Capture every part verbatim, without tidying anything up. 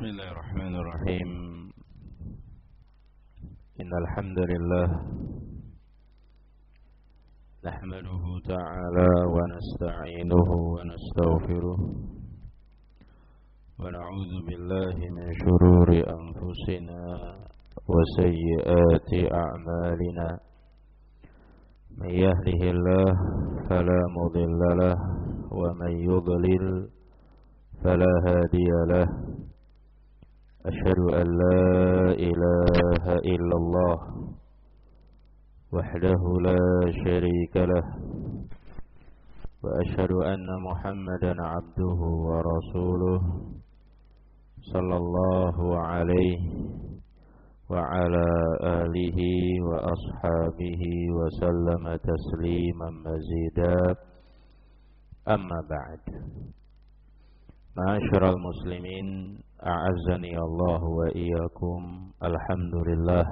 بسم الله الرحمن الرحيم إن الحمد لله نحمده تعالى ونستعينه ونستغفره ونعوذ بالله من شرور أنفسنا وسيئات أعمالنا من يهده الله فلا مضل له ومن يضلل فلا هادي له أشهد أن لا إله إلا الله وحده لا شريك له وأشهد أن محمدا عبده ورسوله صلى الله عليه وعلى آله وأصحابه وسلم تسليما مزيدا أما بعد. Ma'asyiral muslimin, a'azzani Allah wa iyyakum. Alhamdulillah,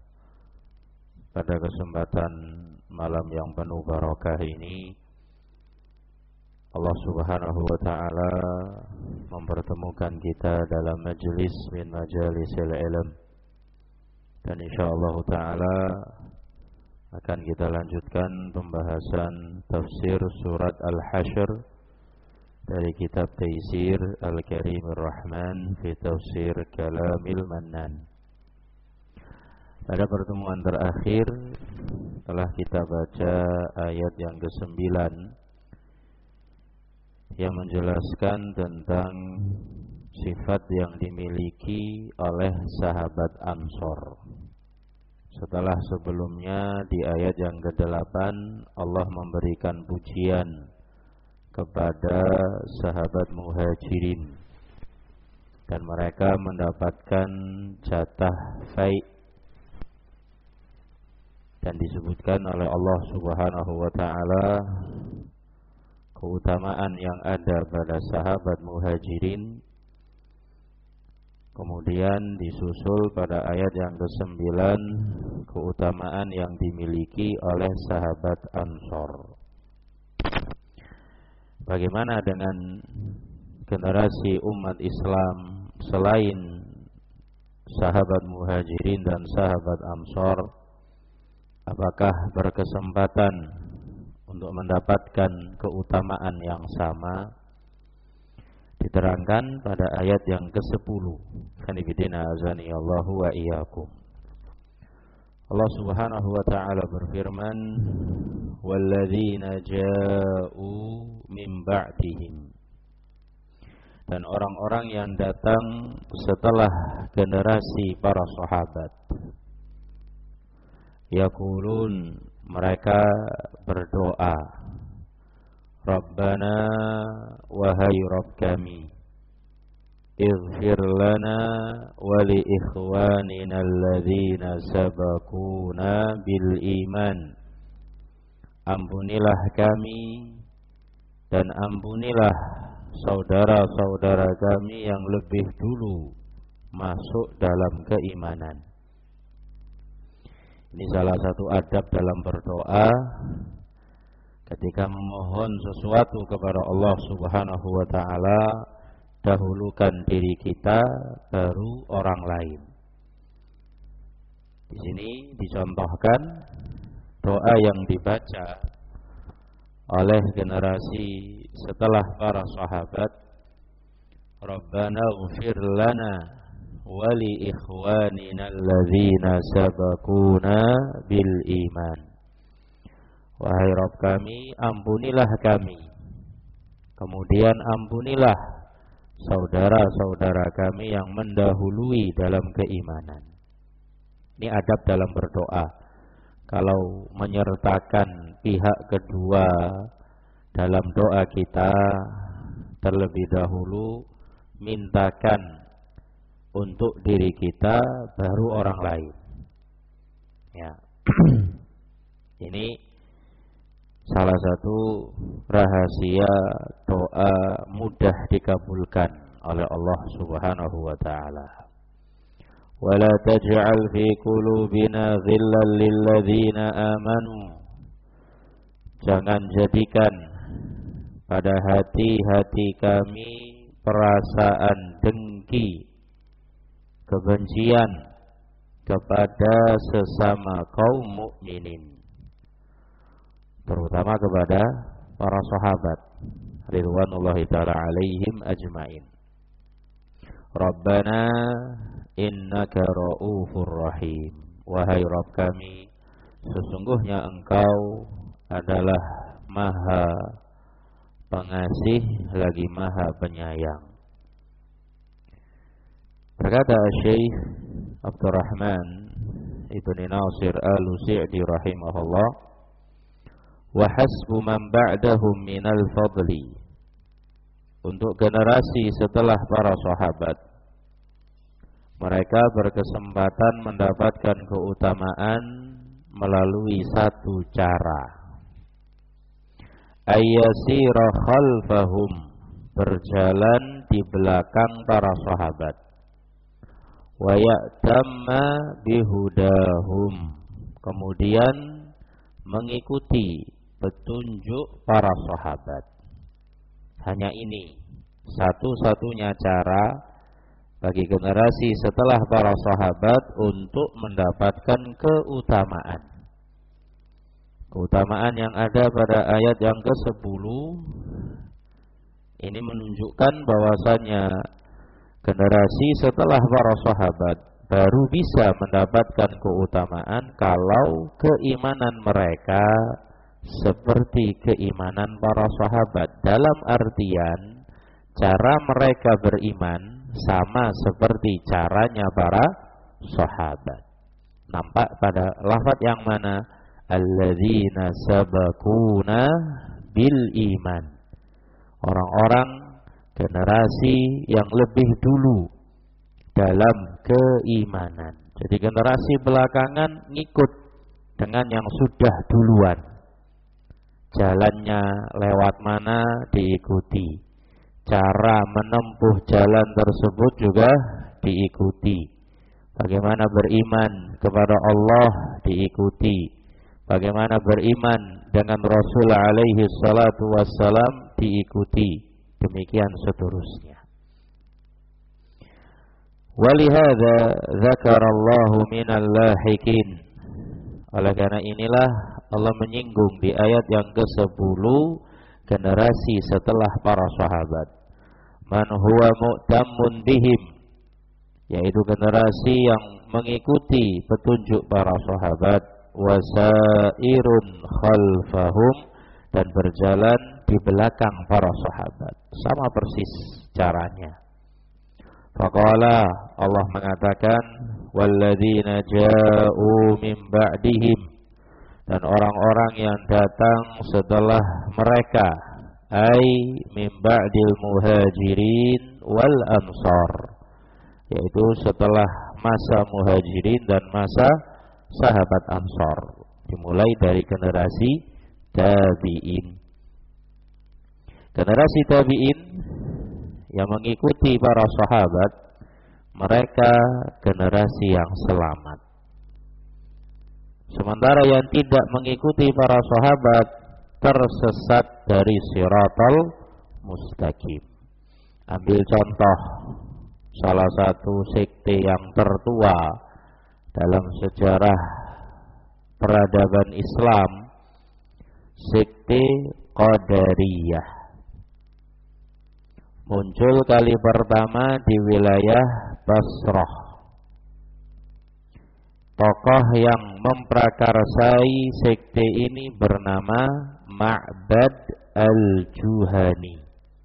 pada kesempatan malam yang penuh barakah ini Allah Subhanahu wa taala mempertemukan kita dalam majelis min majalisil ilm, dan insyaallah taala akan kita lanjutkan pembahasan tafsir surat Al-Hasyr dari kitab Taisir Al-Karimur Rahman fi Tafsir Kalamil Mannan. Pada pertemuan terakhir telah kita baca ayat yang kesembilan yang menjelaskan tentang sifat yang dimiliki oleh sahabat Ansor. Setelah sebelumnya di ayat yang kedelapan Allah memberikan pujian kepada sahabat Muhajirin dan mereka mendapatkan jatah fai', dan disebutkan oleh Allah Subhanahu wa taala keutamaan yang ada pada sahabat Muhajirin. Kemudian disusul pada ayat yang kesembilan keutamaan yang dimiliki oleh sahabat Ansor. Bagaimana dengan generasi umat Islam selain sahabat Muhajirin dan sahabat Ansor? Apakah berkesempatan untuk mendapatkan keutamaan yang sama? Diterangkan pada ayat yang kesepuluh. Kanibidina azani Allahu wa iyyakum. Allah Subhanahu wa taala berfirman, walladzina ja'u min ba'dihim, dan orang-orang yang datang setelah generasi para sahabat, yaqulun, mereka berdoa, Rabbana, wahai Rabb kami, ighfir lana wa li ikhwanina alladzina sabaquna bil iman. Ampunilah kami dan ampunilah saudara-saudara kami yang lebih dulu masuk dalam keimanan. Ini salah satu adab dalam berdoa. Ketika memohon sesuatu kepada Allah Subhanahu wa taala, dahulukan diri kita baru orang lain. Di sini dicontohkan doa yang dibaca oleh generasi setelah para sahabat, Rabbana ighfir lana wa li ikhwanina alladzina sabaquna bil iman. Wahai Rabb kami, ampunilah kami, kemudian ampunilah saudara-saudara kami yang mendahului dalam keimanan. Ini adab dalam berdoa. Kalau menyertakan pihak kedua dalam doa kita, terlebih dahulu mintakan untuk diri kita baru orang lain. Ya. Ini salah satu rahasia doa mudah dikabulkan oleh Allah Subhanahu wa taala. Wala taj'al fi qulubina ghillan lil ladzina amanu. Jangan jadikan pada hati-hati kami perasaan dengki kebencian kepada sesama kaum mukminin, terutama kepada para sahabat ridwanullahi ta'ala alaihim ajmain. Rabbana innaka ra'ufur rahim. Wahai Rabb kami, sesungguhnya Engkau adalah Maha Pengasih lagi Maha Penyayang. Berkata Syekh Abdurrahman Ibn Nasir Al-Sa'di rahimahullah, wa hasbu man ba'dahum minal fadli, untuk generasi setelah para sahabat, mereka berkesempatan mendapatkan keutamaan melalui satu cara, ayyasira khalfahum, berjalan di belakang para sahabat, wa ya'tamma bihudahum, kemudian mengikuti petunjuk para sahabat. Hanya ini satu-satunya cara bagi generasi setelah para sahabat untuk mendapatkan keutamaan. Keutamaan yang ada pada ayat yang kesepuluh ini menunjukkan bahwasannya generasi setelah para sahabat baru bisa mendapatkan keutamaan kalau keimanan mereka seperti keimanan para sahabat, dalam artian cara mereka beriman sama seperti caranya para sahabat. Nampak pada lafaz yang mana? Alladzina sabaquna bil iman, orang-orang generasi yang lebih dulu dalam keimanan. Jadi generasi belakangan ngikut dengan yang sudah duluan. Jalannya lewat mana diikuti, cara menempuh jalan tersebut juga diikuti. Bagaimana beriman kepada Allah diikuti, bagaimana beriman dengan Rasul alaihi salatu wassalam diikuti, demikian seterusnya. Walihada zakarallahu minal lahikin, oleh karena inilah Allah menyinggung di ayat yang kesepuluh generasi setelah para sahabat, man huwa mu'tammun bihim, yaitu generasi yang mengikuti petunjuk para sahabat, wasairun khalfahum, dan berjalan di belakang para sahabat. Sama persis caranya. Faqala, Allah mengatakan, walladzina ja'u min ba'dihim, dan orang-orang yang datang setelah mereka, ai min ba'dil muhajirin wal ansar, yaitu setelah masa muhajirin dan masa sahabat ansar, dimulai dari generasi tabi'in. Generasi tabi'in yang mengikuti para sahabat, mereka generasi yang selamat. Sementara yang tidak mengikuti para sahabat tersesat dari siratal mustaqim. Ambil contoh salah satu sekte yang tertua dalam sejarah peradaban Islam, sekte Qadariyah. Muncul kali pertama di wilayah Basrah. Tokoh yang memprakarsai sekte ini bernama Ma'bad al-Juhani.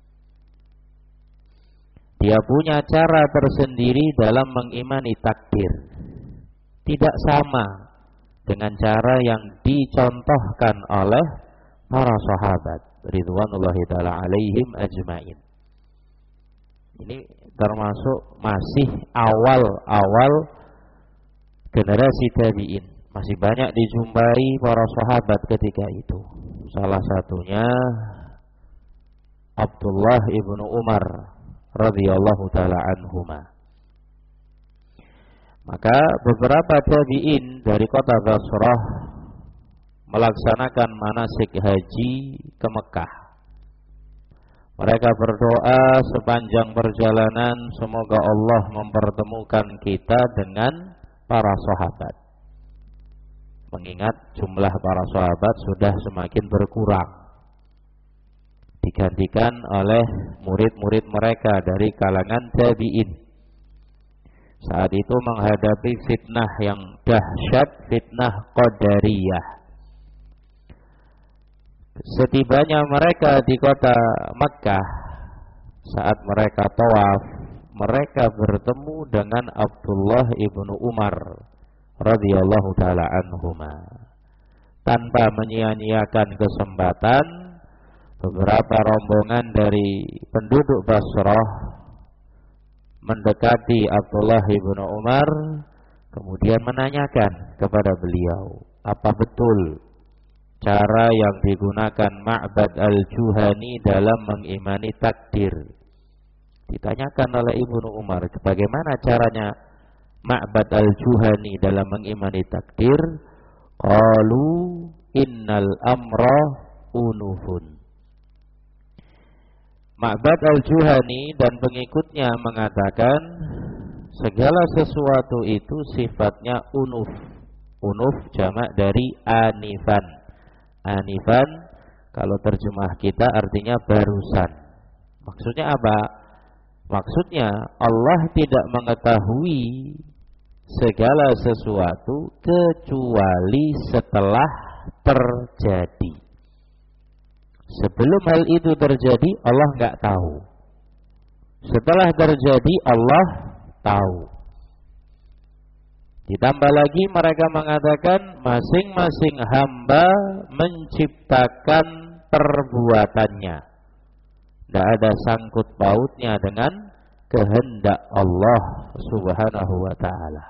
Dia punya cara tersendiri dalam mengimani takdir. Tidak sama dengan cara yang dicontohkan oleh para sahabat ridwanullahi ta'ala alaihim ajmain. Ini termasuk masih awal-awal generasi tabi'in. Masih banyak dijumpai para sahabat ketika itu. Salah satunya Abdullah ibnu Umar radhiyallahu ta'ala anhuma. Maka beberapa tabi'in dari kota Basrah melaksanakan manasik haji ke Mekah. Mereka berdoa sepanjang perjalanan, semoga Allah mempertemukan kita dengan para sahabat. Mengingat jumlah para sahabat sudah semakin berkurang, digantikan oleh murid-murid mereka dari kalangan tabi'in. Saat itu menghadapi fitnah yang dahsyat, fitnah qadariyah. Setibanya mereka di kota Makkah, saat mereka tawaf, mereka bertemu dengan Abdullah ibnu Umar radhiyallahu taala anhuma. Tanpa menyia-nyiakan kesempatan, beberapa rombongan dari penduduk Basrah mendekati Abdullah ibnu Umar, kemudian menanyakan kepada beliau, apa betul cara yang digunakan Ma'bad al-Juhani dalam mengimani takdir? Ditanyakan oleh Ibnu Umar, bagaimana caranya Ma'bad al-Juhani dalam mengimani takdir? Qalu innal amra unufun. Ma'bad al-Juhani dan pengikutnya mengatakan segala sesuatu itu sifatnya unuf. Unuf jamak dari anifan. Anifan kalau terjemah kita artinya barusan. Maksudnya apa? Maksudnya Allah tidak mengetahui segala sesuatu kecuali setelah terjadi. Sebelum hal itu terjadi Allah nggak tahu. Setelah terjadi Allah tahu. Ditambah lagi mereka mengatakan masing-masing hamba menciptakan perbuatannya. Tidak ada sangkut pautnya dengan kehendak Allah Subhanahu wa ta'ala.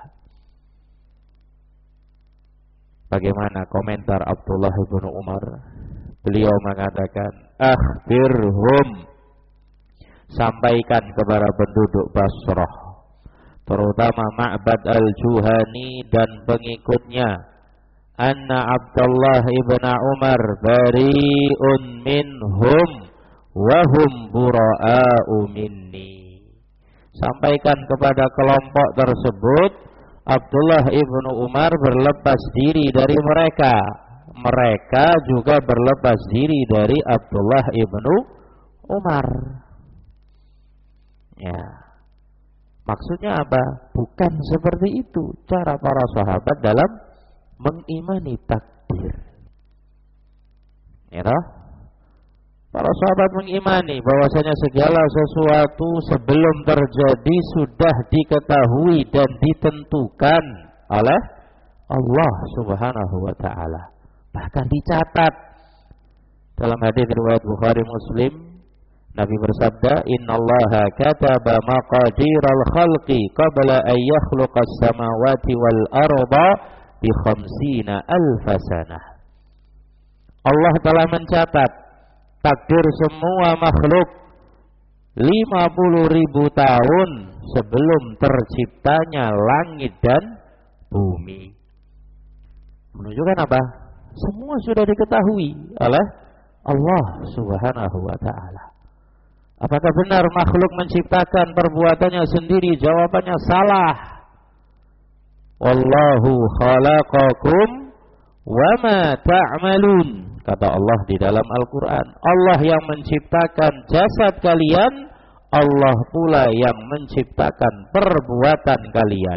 Bagaimana komentar Abdullah bin Umar? Beliau mengatakan, akhbirhum, sampaikan kepada penduduk Basrah, terutama Ma'bad al-Juhani dan pengikutnya, anna Abdullah ibn Umar bari'un minhum wahum bura'a'u minni. Sampaikan kepada kelompok tersebut, Abdullah ibn Umar berlepas diri dari mereka, mereka juga berlepas diri dari Abdullah ibnu Umar. Ya, maksudnya apa? Bukan seperti itu cara para sahabat dalam mengimani takdir. Ya toh? Para sahabat mengimani bahwasanya segala sesuatu sebelum terjadi sudah diketahui dan ditentukan oleh Allah Subhanahu wa ta'ala. Bahkan dicatat dalam hadis riwayat Bukhari Muslim, Nabi bersabda, innallaha kataba maqadiral khalqi qabla an yakhluqas samawati wal arda bi khamsina alfa sanah. Allah telah mencatat takdir semua makhluk lima puluh ribu tahun sebelum terciptanya langit dan bumi. Menunjukkan apa? Semua sudah diketahui oleh Allah Subhanahu wa ta'ala. Apakah benar makhluk menciptakan perbuatannya sendiri? Jawabannya salah. Wallahu khalaqakum wa ma ta'malun. Kata Allah di dalam Al-Quran, Allah yang menciptakan jasad kalian, Allah pula yang menciptakan perbuatan kalian.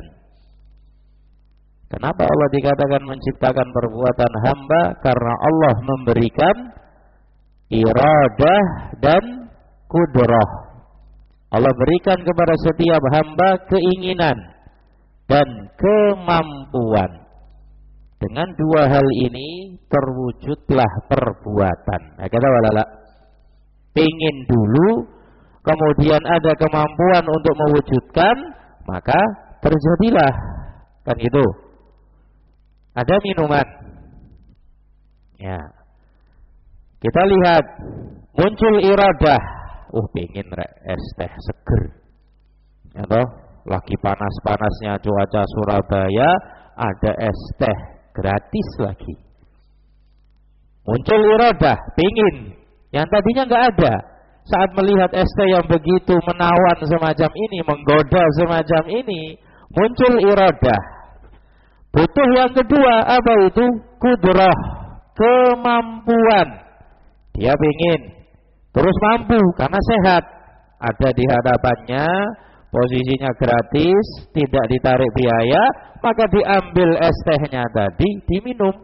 Kenapa Allah dikatakan menciptakan perbuatan hamba? Karena Allah memberikan iradah dan kudrah. Allah berikan kepada setiap hamba keinginan dan kemampuan. Dengan dua hal ini terwujudlah perbuatan. Nah, kata walala, pingin dulu, kemudian ada kemampuan untuk mewujudkan, maka terjadilah. Kan itu. Ada minuman. Ya. Kita lihat muncul iradah. Uh, pingin es teh seger. Ya toh, lagi panas-panasnya cuaca Surabaya, ada es teh gratis lagi. Muncul iradah, pingin. Yang tadinya nggak ada. saat melihat es teh yang begitu menawan semacam ini, menggoda semacam ini, muncul iradah. Butuh yang kedua, apa itu? Kudrah, kemampuan. Dia ingin terus mampu karena sehat. Ada di hadapannya, posisinya gratis, tidak ditarik biaya, maka diambil es tehnya tadi, diminum.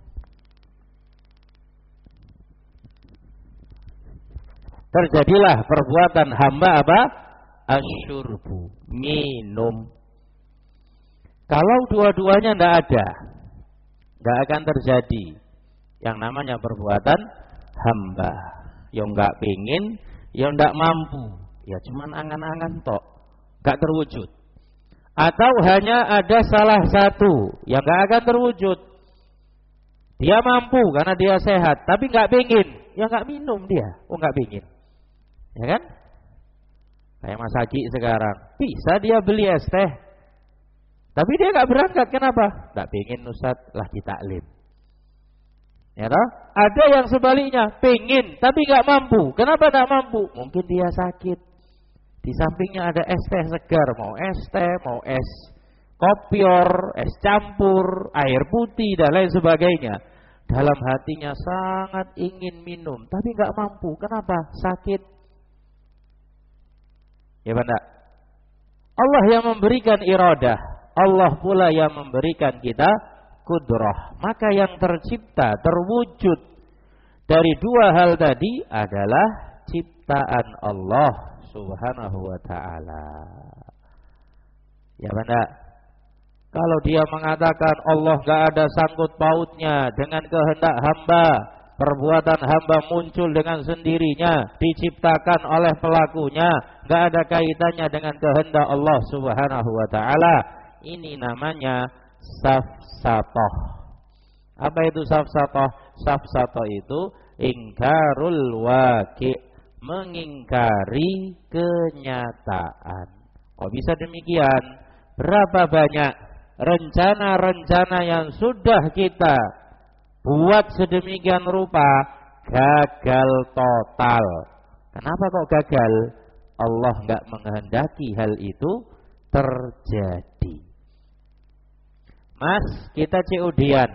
Terjadilah perbuatan hamba apa? Asyurbu, minum. Kalau dua-duanya tidak ada, tidak akan terjadi yang namanya perbuatan hamba. Yang nggak pingin, yang tidak mampu, ya cuman angan-angan tok, nggak terwujud. Atau hanya ada salah satu yang nggak akan terwujud. Dia mampu karena dia sehat, tapi nggak pingin, ya nggak minum dia. Oh nggak pingin, ya kan? Kayak Mas Haji sekarang, bisa dia beli es teh, tapi dia nggak berangkat. Kenapa? Nggak pingin Ustaz, lagi taklim. Ya toh? Ada yang sebaliknya, pingin tapi nggak mampu. Kenapa nggak mampu? Mungkin dia sakit. Di sampingnya ada es teh segar, mau es teh, mau es kopior, es campur, air putih dan lain sebagainya. Dalam hatinya sangat ingin minum, tapi nggak mampu. Kenapa? Sakit. Ya benar. Allah yang memberikan iradah, Allah pula yang memberikan kita kudrah. Maka yang tercipta, terwujud dari dua hal tadi adalah ciptaan Allah Subhanahu wa ta'ala. Ya benar. Kalau dia mengatakan Allah gak ada sangkut pautnya dengan kehendak hamba, perbuatan hamba muncul dengan sendirinya, diciptakan oleh pelakunya, gak ada kaitannya dengan kehendak Allah Subhanahu wa ta'ala. Ini namanya safsatoh. Apa itu safsatoh? Safsatoh itu ingkarul waqi', mengingkari kenyataan. Kok bisa demikian? Berapa banyak rencana-rencana yang sudah kita buat sedemikian rupa gagal total. Kenapa kok gagal? Allah enggak menghendaki hal itu terjadi. Mas, kita C O D-an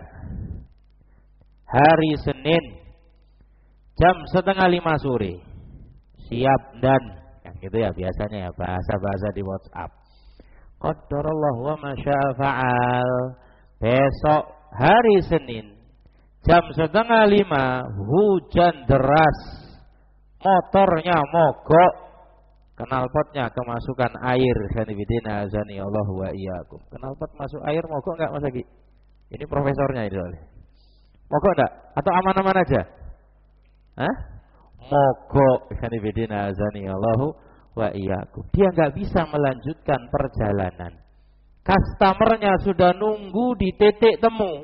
hari Senin jam setengah lima sore, siap dan yang gitu ya biasanya ya, bahasa-bahasa di WhatsApp. Qadarullah wa masya'a fa'al. Besok hari Senin jam setengah lima, hujan deras, motornya mogok, knalpotnya kemasukan air. Sanibidina azani Allah wa iyyakum. Knalpot masuk air mogok enggak Mas Agi? Ini profesornya ini oleh. Mogok enggak? Atau aman-aman aja? Hah? Mogok. Sanibidina azani Allah wa iyyakum. Dia enggak bisa melanjutkan perjalanan. Customernya sudah nunggu di titik temu.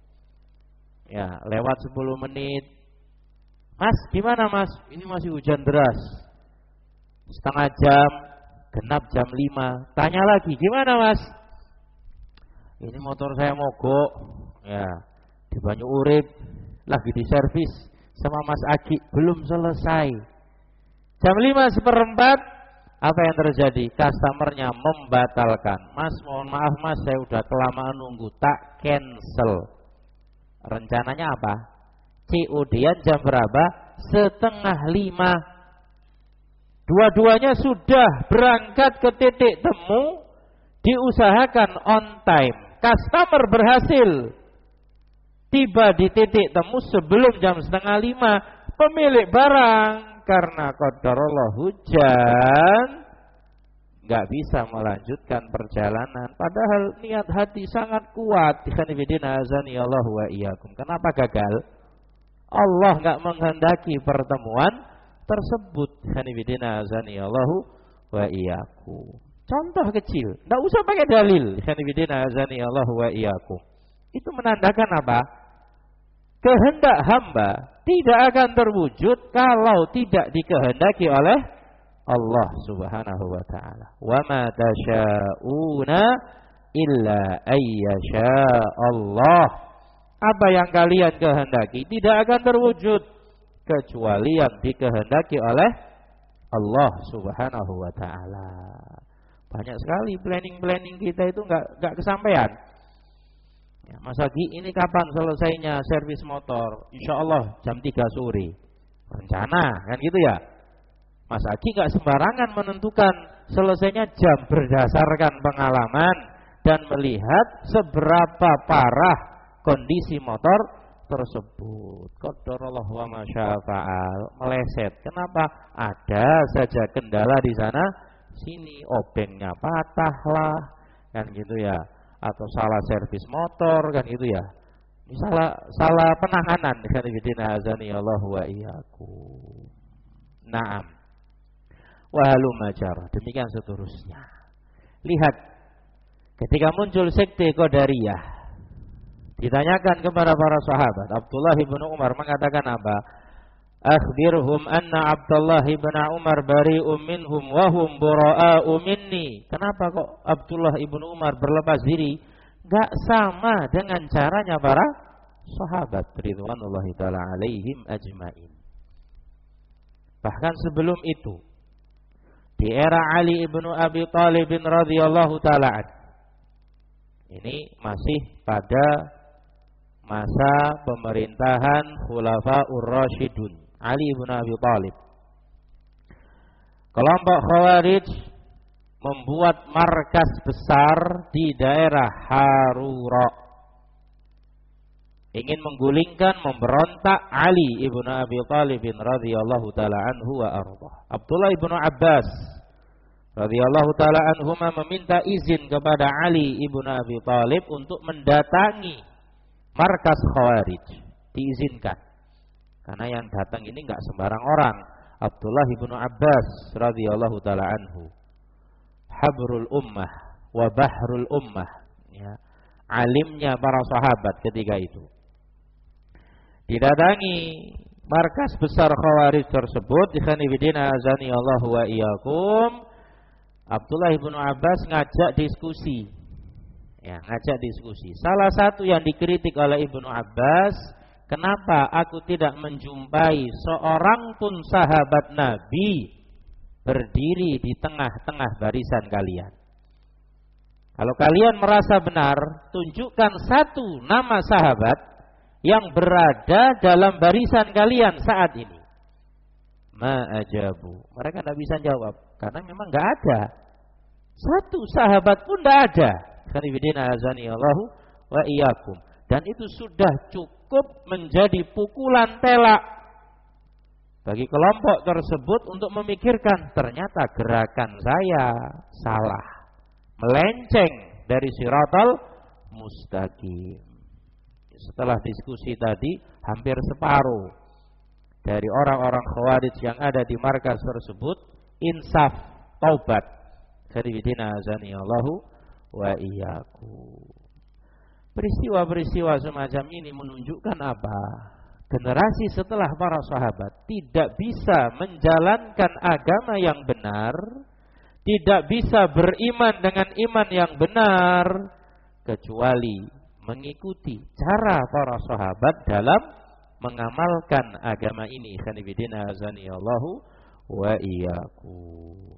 Ya, lewat sepuluh menit. Mas, gimana Mas? Ini masih hujan deras. Setengah jam, genap jam lima. Tanya lagi, gimana Mas? Ini motor saya mogok. Ya, di Banyu Urip, lagi diservis sama Mas Agi, belum selesai. Jam lima seperempat, apa yang terjadi? Customernya membatalkan. Mas, mohon maaf Mas, saya udah kelamaan nunggu, tak cancel. Rencananya apa? C O D-an jam berapa? Setengah lima. Dua-duanya sudah berangkat ke titik temu, diusahakan on time. Customer berhasil tiba di titik temu sebelum jam setengah lima. Pemilik barang karena qadarullah hujan nggak bisa melanjutkan perjalanan. Padahal niat hati sangat kuat. Ikhwanifidina azani Allah wa iyyakum. Kenapa gagal? Allah nggak menghendaki pertemuan tersebut. Ikhwanifidina azani Allah wa iyyakum. Contoh kecil, nggak usah pakai dalil. Ikhwanifidina azani Allah wa iyyakum. Itu menandakan apa? Kehendak hamba tidak akan terwujud kalau tidak dikehendaki oleh Allah Subhanahu wa ta'ala. Wa ma tasyauna illa ayyasha Allah. Apa yang kalian kehendaki tidak akan terwujud kecuali yang dikehendaki oleh Allah Subhanahu wa taala. Banyak sekali planning-planning kita itu enggak enggak kesampaian. Ya, Mas Agi, ini kapan selesainya servis motor? Insya Allah jam tiga sore. Rencana, kan gitu ya. Mas Agi gak sembarangan menentukan selesainya jam berdasarkan pengalaman dan melihat seberapa parah kondisi motor tersebut. Qadarullah wa ma syaa fa'al, meleset. Kenapa? Ada saja kendala di sana sini, obengnya patah lah, kan gitu ya. Atau salah servis motor, kan gitu ya. Ini salah salah penanganan, kan bidina azani Allah wa iyyakum. Naam. Wa halumajar, demikian seterusnya. Lihat, ketika muncul sekte Qadariyah, ditanyakan kepada para sahabat, Abdullah bin Umar mengatakan apa? Akhbirhum anna Abdullah bin Umar bari'um minhum wa hum bura'a'u minni. Kenapa kok Abdullah bin Umar berlepas diri? Gak sama dengan caranya para sahabat ridwanullahi ta'ala alaihim ajmain. Bahkan sebelum itu, di era Ali ibnu Abi Thalib radhiyallahu ta'ala anhu, ini masih pada masa pemerintahan Khulafaur Rasyidun, Ali ibnu Abi Thalib. Kelompok Khawarij membuat markas besar di daerah Harura, ingin menggulingkan, memberontak Ali ibnu Abi Thalib radhiyallahu taala anhu wa ardhah. Abdullah ibnu Abbas radhiyallahu taala anhuma meminta izin kepada Ali ibnu Abi Thalib untuk mendatangi markas Khawarij, diizinkan. Karena yang datang ini enggak sembarang orang. Abdullah ibnu Abbas radhiyallahu taala anhu, habrul ummah wa bahrul ummah, ya, alimnya para sahabat ketika itu. Didatangi markas besar Khawarij tersebut, ikhwani fillah azani Allah wa iyyakum. Abdullah ibnu Abbas ngajak diskusi, ya, ngajak diskusi. Salah satu yang dikritik oleh Ibnu Abbas, kenapa aku tidak menjumpai seorang pun sahabat Nabi berdiri di tengah-tengah barisan kalian? Kalau kalian merasa benar, tunjukkan satu nama sahabat yang berada dalam barisan kalian saat ini. Ma'ajabu. Mereka tidak bisa jawab karena memang nggak ada. Satu sahabat pun tidak ada. Khanifidina azani Allahu wa iyyakum. Dan itu sudah cukup menjadi pukulan telak bagi kelompok tersebut untuk memikirkan, ternyata gerakan saya salah, melenceng dari siratal mustaqim. Setelah diskusi tadi, hampir separuh dari orang-orang Khawarij yang ada di markas tersebut insaf, taubat. Khanifidina azani Allahu wa iyyakum. Peristiwa-peristiwa semacam ini menunjukkan apa? Generasi setelah para sahabat tidak bisa menjalankan agama yang benar, tidak bisa beriman dengan iman yang benar, kecuali mengikuti cara para sahabat dalam mengamalkan agama ini. Khanifidina azani Allahu wa iyyakum.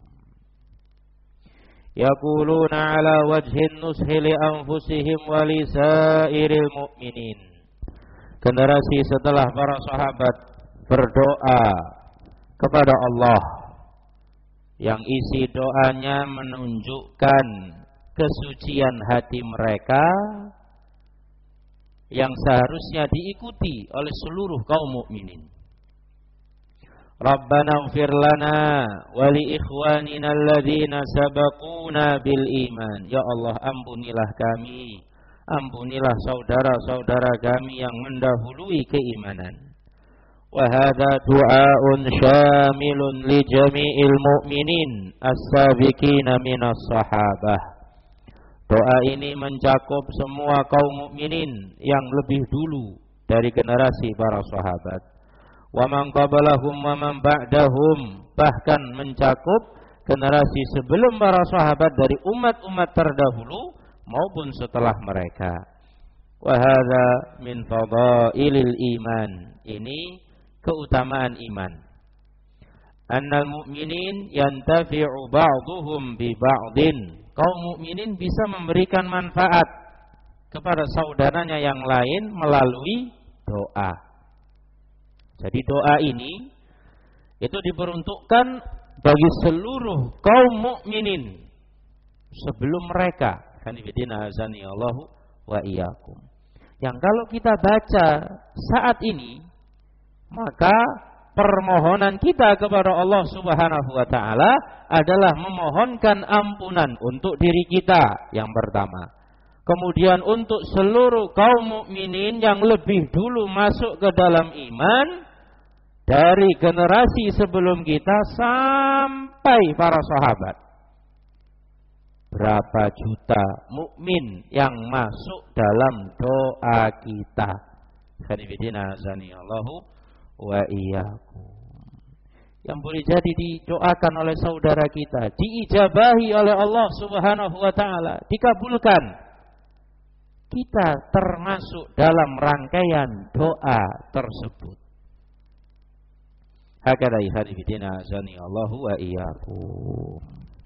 Yaquluna ala wajhin nushi li anfusihim wa li sairil mu'minin. Generasi setelah para sahabat berdoa kepada Allah yang isi doanya menunjukkan kesucian hati mereka yang seharusnya diikuti oleh seluruh kaum mukminin. Rabbana ighfir lana wa li ikhwanina alladhina sabaquna bil iman. Ya Allah, ampunilah kami, ampunilah saudara-saudara kami yang mendahului keimanan. Wa hadza du'aun syamilun li jami'il mu'minin as-sabiqina minas sahabah. Doa ini mencakup semua kaum mukminin yang lebih dulu dari generasi para sahabat. Wa man qablahum wa man ba'dahum, bahkan mencakup generasi sebelum para sahabat dari umat-umat terdahulu maupun setelah mereka. Wa hadza min fadailil iman. Ini keutamaan iman. Annal mu'minin yantafi'u ba'duhum bi ba'din. Kaum mukminin bisa memberikan manfaat kepada saudaranya yang lain melalui doa. Jadi doa ini itu diperuntukkan bagi seluruh kaum mukminin sebelum mereka. Kanibidina azani Allahu wa iyyakum. Yang kalau kita baca saat ini, maka permohonan kita kepada Allah Subhanahu wa taala adalah memohonkan ampunan untuk diri kita yang pertama. Kemudian untuk seluruh kaum mukminin yang lebih dulu masuk ke dalam iman dari generasi sebelum kita sampai para sahabat. Berapa juta mukmin yang masuk dalam doa kita. Sanibidina azani Allahu wa iyyakum. Yang boleh jadi didoakan oleh saudara kita, diijabahi oleh Allah Subhanahu wa taala, dikabulkan. Kita termasuk dalam rangkaian doa tersebut. Hakada ihadibidina azani Allahu wa iyyakum.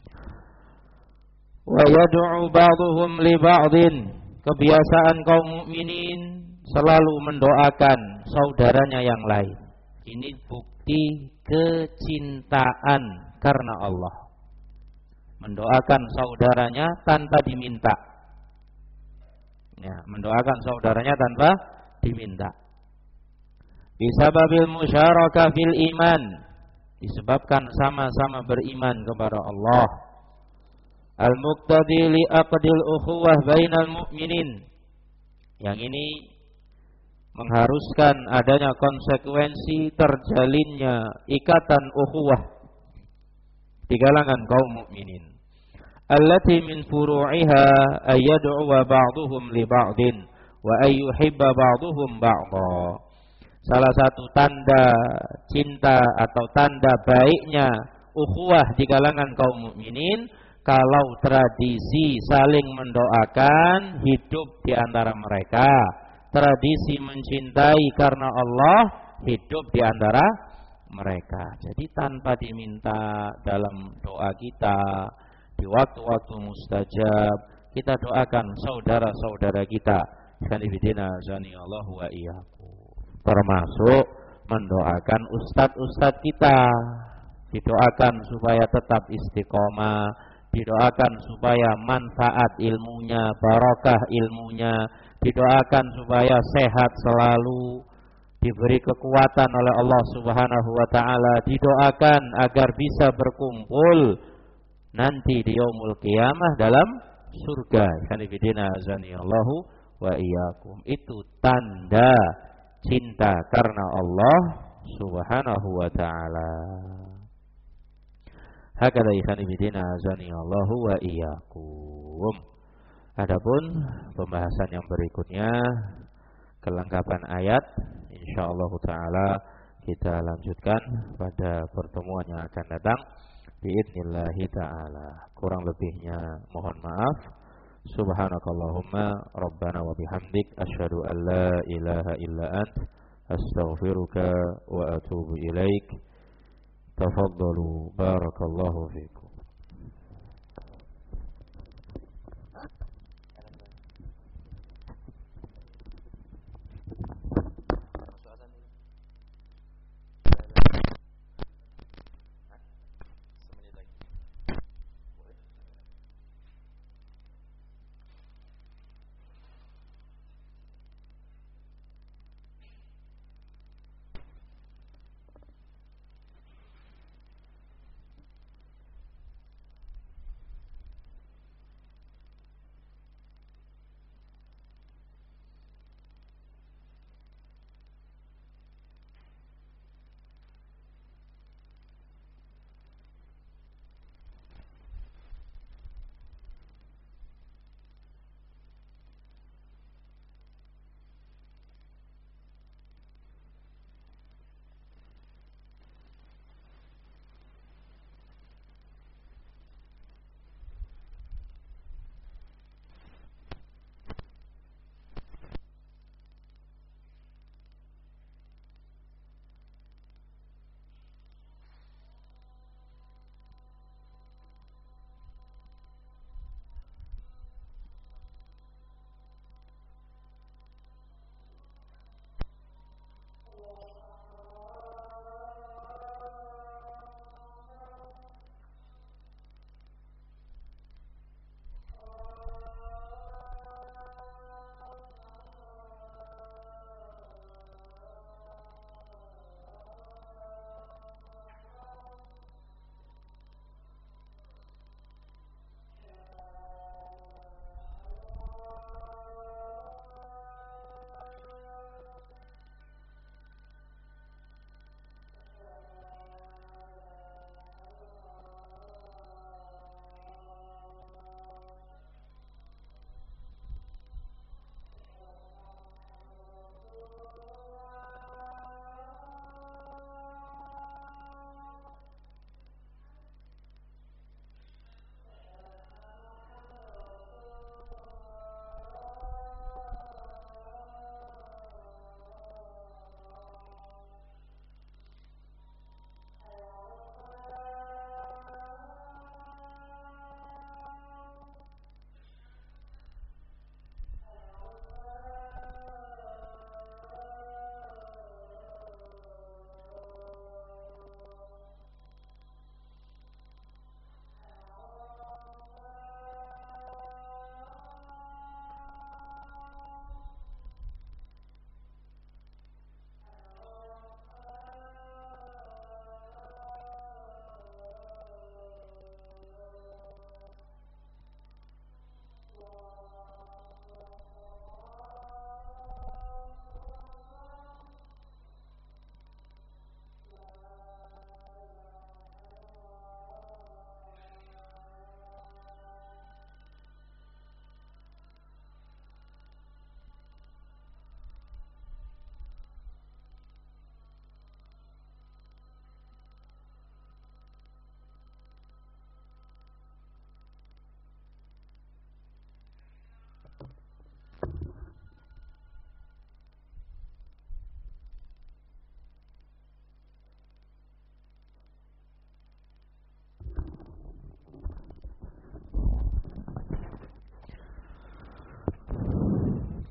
Wa yad'u ba'dhum li ba'din. Kebiasaan kaum mukminin selalu mendoakan saudaranya yang lain. Ini bukti kecintaan karena Allah. Mendoakan saudaranya tanpa diminta. Ya, mendoakan saudaranya tanpa diminta. Bisababil musyarakah fil iman. Disebabkan sama-sama beriman kepada Allah. Al-muqtadi li aqdil ukhuwah bainal mu'minin. Yang ini mengharuskan adanya konsekuensi terjalinnya ikatan ukhuwah di kalangan kaum mukminin. Allati min furu'iha ayyad'u ba'dhum li ba'din wa ayyuhibba ba'dhum ba'dha. Salah satu tanda cinta atau tanda baiknya ukhuwah di kalangan kaum mukminin kalau tradisi saling mendoakan hidup di antara mereka. Tradisi mencintai karena Allah hidup di antara mereka. Jadi tanpa diminta dalam doa kita di waktu-waktu mustajab, kita doakan saudara-saudara kita. Kanibidina azani Allah wa iyyakum. Termasuk mendoakan ustadz-ustadz kita. Didoakan supaya tetap istiqomah, didoakan supaya manfaat ilmunya, barokah ilmunya, didoakan supaya sehat selalu, diberi kekuatan oleh Allah Subhanahu wa taala, didoakan agar bisa berkumpul nanti di yaumul qiyamah dalam surga. Kanibidina azani Allahu wa iyyakum. Itu tanda cinta karena Allah Subhanahu wa taala. Hakada ikhwanifidina azani Allahu wa iyyakum. Adapun pembahasan yang berikutnya, kelengkapan ayat, insyaallah taala kita lanjutkan pada pertemuan yang akan datang biidznillah taala. Kurang lebihnya mohon maaf. Subhanakallahumma rabbana wa bihamdik asyhadu an la ilaha illa ant astaghfiruka wa atubu ilaik. Tafaddalu barakallahu fikum.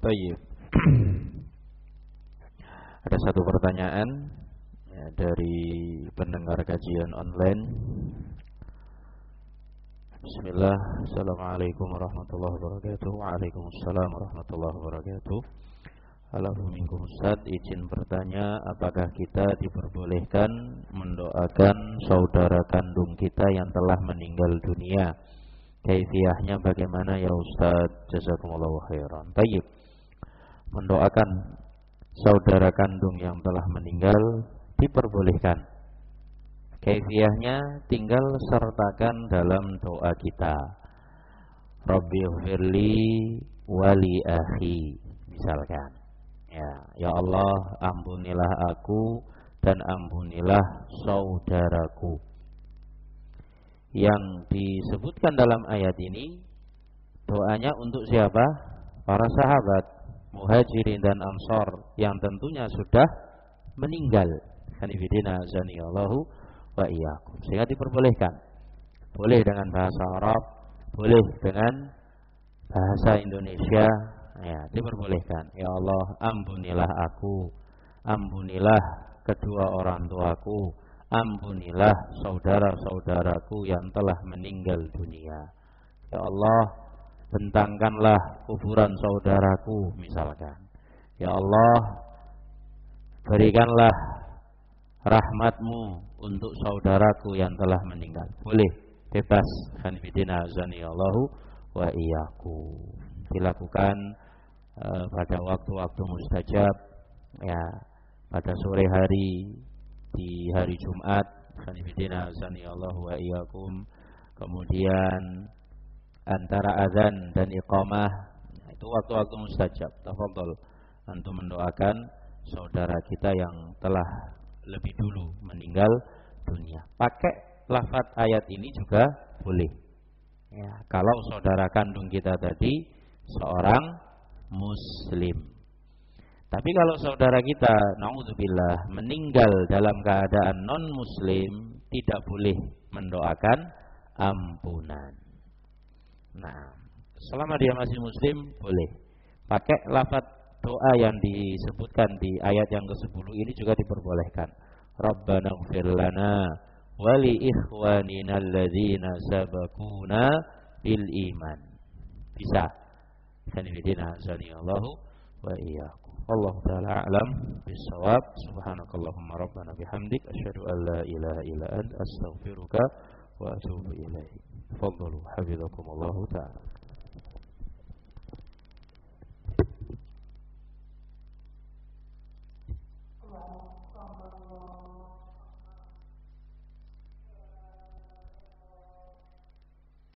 Baik. Ada satu pertanyaan ya, dari pendengar kajian online. Bismillah. Assalamualaikum warahmatullahi wabarakatuh. Waalaikumsalam warahmatullahi wabarakatuh. Alhamdulillah Ustaz, izin bertanya, apakah kita diperbolehkan mendoakan saudara kandung kita yang telah meninggal dunia? Kaifiyahnya bagaimana ya Ustaz? Jazakumullahu khairan. Baik. Mendoakan saudara kandung yang telah meninggal diperbolehkan. Kaifiyahnya tinggal sertakan dalam doa kita. Rabbighfirli wali akhi, misalkan. Ya, ya Allah, ampunilah aku dan ampunilah saudaraku. Yang disebutkan dalam ayat ini doanya untuk siapa? Para sahabat Muhajirin dan Ansor yang tentunya sudah meninggal. Hanifidina zaniyallahu wa iyyakum. Sehingga diperbolehkan. Boleh dengan bahasa Arab, boleh dengan bahasa Indonesia, ya, diperbolehkan. Ya Allah, ampunilah aku, ampunilah kedua orang tuaku, ampunilah saudara-saudaraku yang telah meninggal dunia. Ya Allah, bentangkanlah kuburan saudaraku, misalkan. Ya Allah, berikanlah rahmatmu untuk saudaraku yang telah meninggal. Boleh, bebas. Hanifidina zaniyallahu wa iyyakum. Dilakukan uh, pada waktu-waktu mustajab, ya, pada sore hari, di hari Jumat. Hanifidina zaniyallahu wa iyyakum. Kemudian antara azan dan iqamah, itu waktu-waktu mustajab. Tafadhol antum mendoakan saudara kita yang telah lebih dulu meninggal dunia. Pakai lafaz ayat ini juga boleh. Ya, kalau saudara kandung kita tadi seorang muslim. Tapi kalau saudara kita, naudzubillah, meninggal dalam keadaan non muslim, tidak boleh mendoakan ampunan. Nah, selama dia masih muslim boleh. Pakai lafaz doa yang disebutkan di ayat yang kesepuluh ini juga diperbolehkan. Rabbana ighfir lana wa li ikhwanina alladzina sabaquna bil iman. Bisa. Sanibidina saniyallahu wa iyyakum. Allah taala a'lam bis-shawab. Subhanakallahumma rabbana bihamdik asyhadu an la ilaha illa anta astaghfiruka wa atubu ilaik. Fadhalu hafizakumullah taala.